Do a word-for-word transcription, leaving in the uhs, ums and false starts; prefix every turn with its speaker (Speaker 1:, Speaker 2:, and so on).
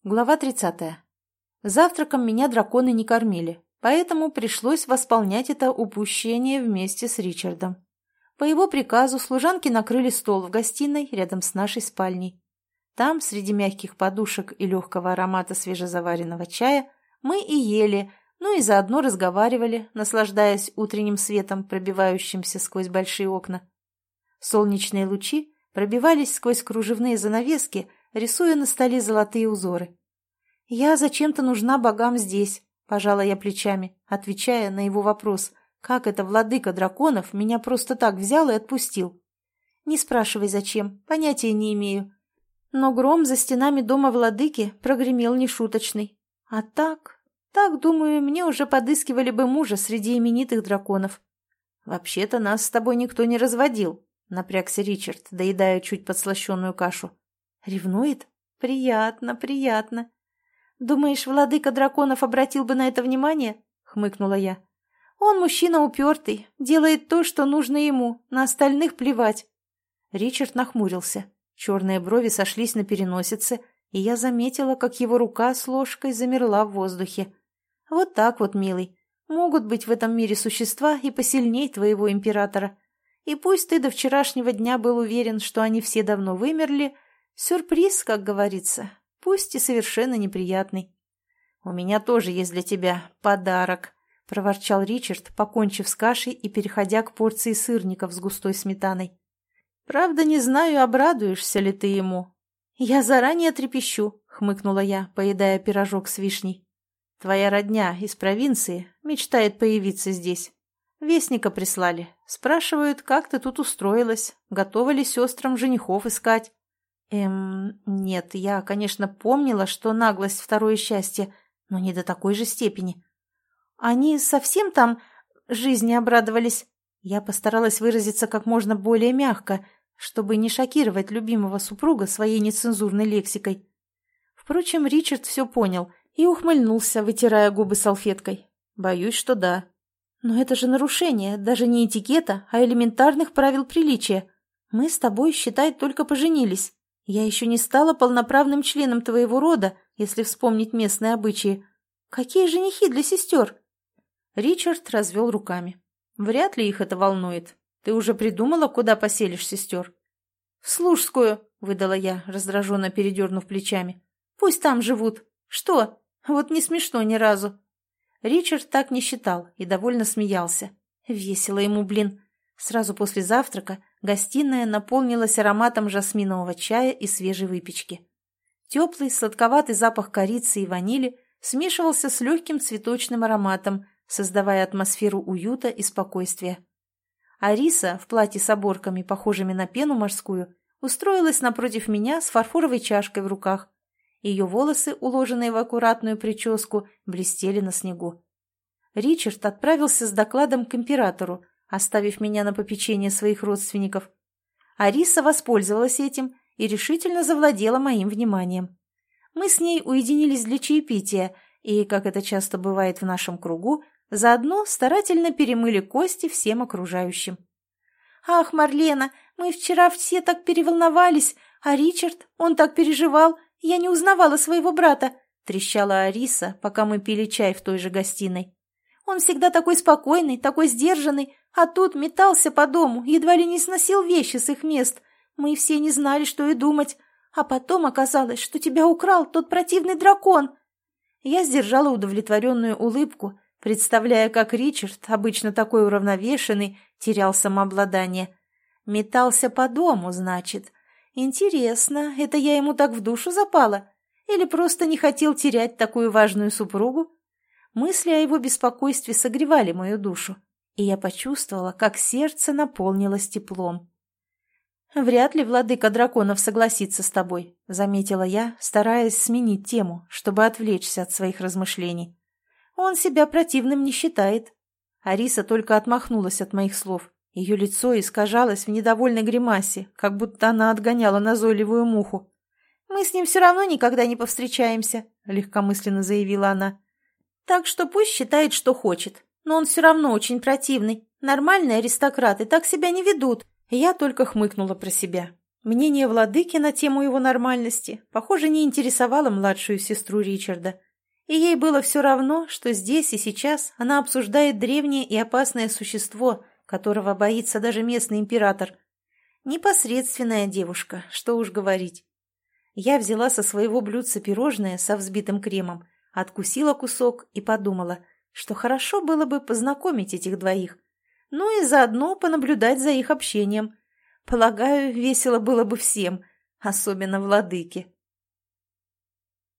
Speaker 1: Глава тридцатая. Завтраком меня драконы не кормили, поэтому пришлось восполнять это упущение вместе с Ричардом. По его приказу служанки накрыли стол в гостиной рядом с нашей спальней. Там, среди мягких подушек и легкого аромата свежезаваренного чая, мы и ели, ну и заодно разговаривали, наслаждаясь утренним светом, пробивающимся сквозь большие окна. Солнечные лучи пробивались сквозь кружевные занавески, рисуя на столе золотые узоры. «Я зачем-то нужна богам здесь», — пожала я плечами, отвечая на его вопрос, как это владыка драконов меня просто так взял и отпустил. «Не спрашивай, зачем, понятия не имею. Но гром за стенами дома владыки прогремел нешуточный. А так, так, думаю, мне уже подыскивали бы мужа среди именитых драконов». «Вообще-то нас с тобой никто не разводил», — напрягся Ричард, доедая чуть подслащенную кашу. «Ревнует? Приятно, приятно. Думаешь, владыка драконов обратил бы на это внимание?» — хмыкнула я. «Он мужчина упертый, делает то, что нужно ему, на остальных плевать». Ричард нахмурился. Черные брови сошлись на переносице, и я заметила, как его рука с ложкой замерла в воздухе. «Вот так вот, милый. Могут быть в этом мире существа и посильней твоего императора. И пусть ты до вчерашнего дня был уверен, что они все давно вымерли, сюрприз, как говорится, пусть и совершенно неприятный». «У меня тоже есть для тебя подарок», — проворчал Ричард, покончив с кашей и переходя к порции сырников с густой сметаной. «Правда, не знаю, обрадуешься ли ты ему». «Я заранее трепещу», — хмыкнула я, поедая пирожок с вишней. «Твоя родня из провинции мечтает появиться здесь. Вестника прислали. Спрашивают, как ты тут устроилась, готова ли сестрам женихов искать». Эм, нет, я, конечно, помнила, что наглость — второе счастье, но не до такой же степени. Они совсем там жизни обрадовались? Я постаралась выразиться как можно более мягко, чтобы не шокировать любимого супруга своей нецензурной лексикой. Впрочем, Ричард все понял и ухмыльнулся, вытирая губы салфеткой. Боюсь, что да. Но это же нарушение даже не этикета, а элементарных правил приличия. Мы с тобой, считай, только поженились. Я еще не стала полноправным членом твоего рода, если вспомнить местные обычаи. Какие женихи для сестер?» Ричард развел руками. «Вряд ли их это волнует. Ты уже придумала, куда поселишь сестер?» «В Служскую», — выдала я, раздраженно передернув плечами. «Пусть там живут. Что? Вот не смешно ни разу». Ричард так не считал и довольно смеялся. Весело ему, блин. Сразу после завтрака гостиная наполнилась ароматом жасминового чая и свежей выпечки. Теплый, сладковатый запах корицы и ванили смешивался с легким цветочным ароматом, создавая атмосферу уюта и спокойствия. Ариса, в платье с оборками, похожими на пену морскую, устроилась напротив меня с фарфоровой чашкой в руках. Ее волосы, уложенные в аккуратную прическу, блестели на снегу. Ричард отправился с докладом к императору, оставив меня на попечение своих родственников. Ариса воспользовалась этим и решительно завладела моим вниманием. Мы с ней уединились для чаепития и, как это часто бывает в нашем кругу, заодно старательно перемыли кости всем окружающим. «Ах, Марлена, мы вчера все так переволновались, а Ричард, он так переживал, я не узнавала своего брата», — трещала Ариса, пока мы пили чай в той же гостиной. «Он всегда такой спокойный, такой сдержанный, а тут метался по дому, едва ли не сносил вещи с их мест. Мы все не знали, что и думать. А потом оказалось, что тебя украл тот противный дракон». Я сдержала удовлетворенную улыбку, представляя, как Ричард, обычно такой уравновешенный, терял самообладание. Метался по дому, значит. Интересно, это я ему так в душу запала? Или просто не хотел терять такую важную супругу? Мысли о его беспокойстве согревали мою душу, и я почувствовала, как сердце наполнилось теплом. «Вряд ли владыка драконов согласится с тобой», — заметила я, стараясь сменить тему, чтобы отвлечься от своих размышлений. «Он себя противным не считает». Ариса только отмахнулась от моих слов. Ее лицо искажалось в недовольной гримасе, как будто она отгоняла назойливую муху. «Мы с ним все равно никогда не повстречаемся», — легкомысленно заявила она. «Так что пусть считает, что хочет. Но он все равно очень противный. Нормальные аристократы так себя не ведут». Я только хмыкнула про себя. Мнение владыки на тему его нормальности, похоже, не интересовало младшую сестру Ричарда, и ей было все равно, что здесь и сейчас она обсуждает древнее и опасное существо, которого боится даже местный император. Непосредственная девушка, что уж говорить. Я взяла со своего блюдца пирожное со взбитым кремом, откусила кусок и подумала, что хорошо было бы познакомить этих двоих, ну и заодно понаблюдать за их общением. Полагаю, весело было бы всем, особенно владыке.